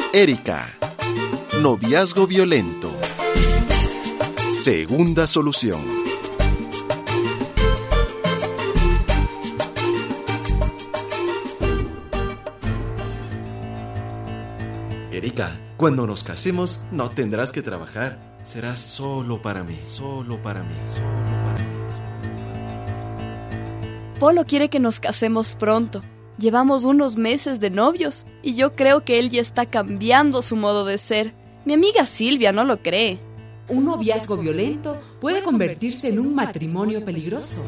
Erika, noviazgo violento. Segunda solución. Erika, cuando nos casemos no tendrás que trabajar. Serás solo para mí, solo para mí, solo para mí. Polo quiere que nos casemos pronto. Llevamos unos meses de novios y yo creo que él ya está cambiando su modo de ser. Mi amiga Silvia no lo cree. Un noviazgo violento puede convertirse en un matrimonio peligroso.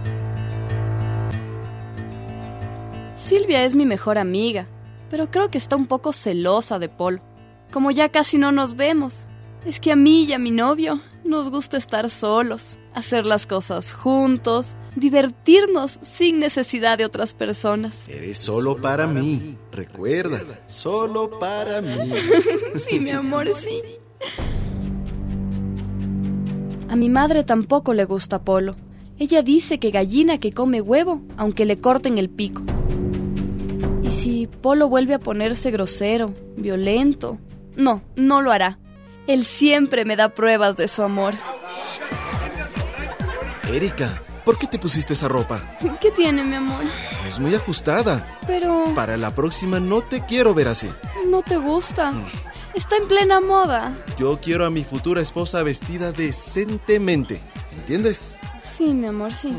Silvia es mi mejor amiga, pero creo que está un poco celosa de Polo. Como ya casi no nos vemos, es que a mí y a mi novio nos gusta estar solos, hacer las cosas juntos, divertirnos sin necesidad de otras personas. Eres solo para mí, recuerda, solo para mí. Sí, mi amor, sí. A mi madre tampoco le gusta Polo. Ella dice que gallina que come huevo, aunque le corten el pico. Y si Polo vuelve a ponerse grosero, violento, no lo hará. Él siempre me da pruebas de su amor. Erika, ¿por qué te pusiste esa ropa? ¿Qué tiene, mi amor? Es muy ajustada. Pero... para la próxima no te quiero ver así. ¿No te gusta? Está en plena moda. Yo quiero a mi futura esposa vestida decentemente. ¿Entiendes? Sí, mi amor, sí.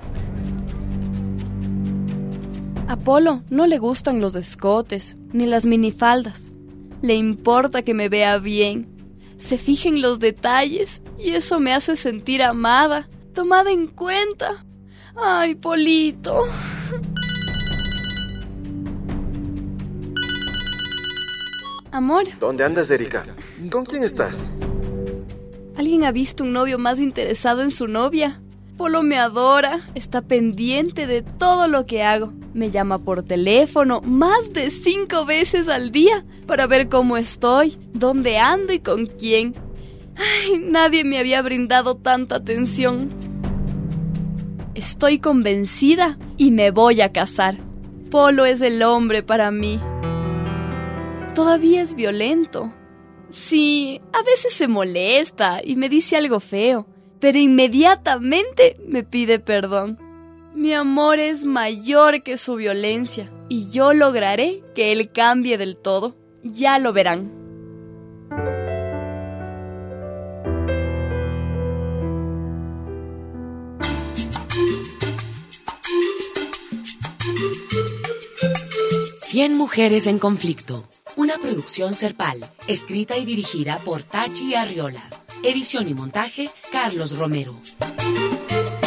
A Polo no le gustan los escotes ni las minifaldas. Le importa que me vea bien. Se fija en los detalles y eso me hace sentir amada, tomada en cuenta. Ay, Polito. Amor. ¿Dónde andas, Erika? ¿Con quién estás? ¿Alguien ha visto un novio más interesado en su novia? Polo me adora, está pendiente de todo lo que hago. Me llama por teléfono más de 5 veces al día para ver cómo estoy, dónde ando y con quién. Ay, nadie me había brindado tanta atención. Estoy convencida y me voy a casar. Polo es el hombre para mí. Todavía es violento. Sí, a veces se molesta y me dice algo feo, pero inmediatamente me pide perdón. Mi amor es mayor que su violencia y yo lograré que él cambie del todo. Ya lo verán. Cien mujeres en conflicto. Una producción Serpal, escrita y dirigida por Tachi Arriola. Edición y montaje, Carlos Romero.